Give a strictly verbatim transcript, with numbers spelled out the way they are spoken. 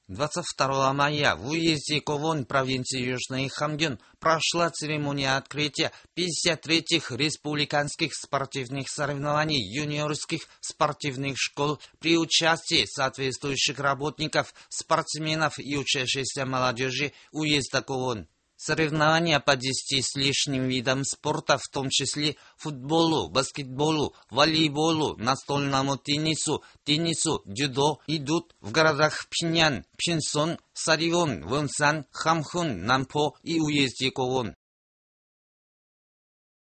двадцать второго мая в уезде Ковон провинции Южный Хамгён прошла церемония открытия пятидесяти третьих республиканских спортивных соревнований юниорских спортивных школ при участии соответствующих работников, спортсменов и учащейся молодежи уезда Ковон. Соревнования по десяти с лишним видам спорта, в том числе футболу, баскетболу, волейболу, настольному теннису, теннису, дзюдо, идут в городах Пинян, Пинсон, Саривон, Вонсан, Хамхун, Нампо и уезде Ковон.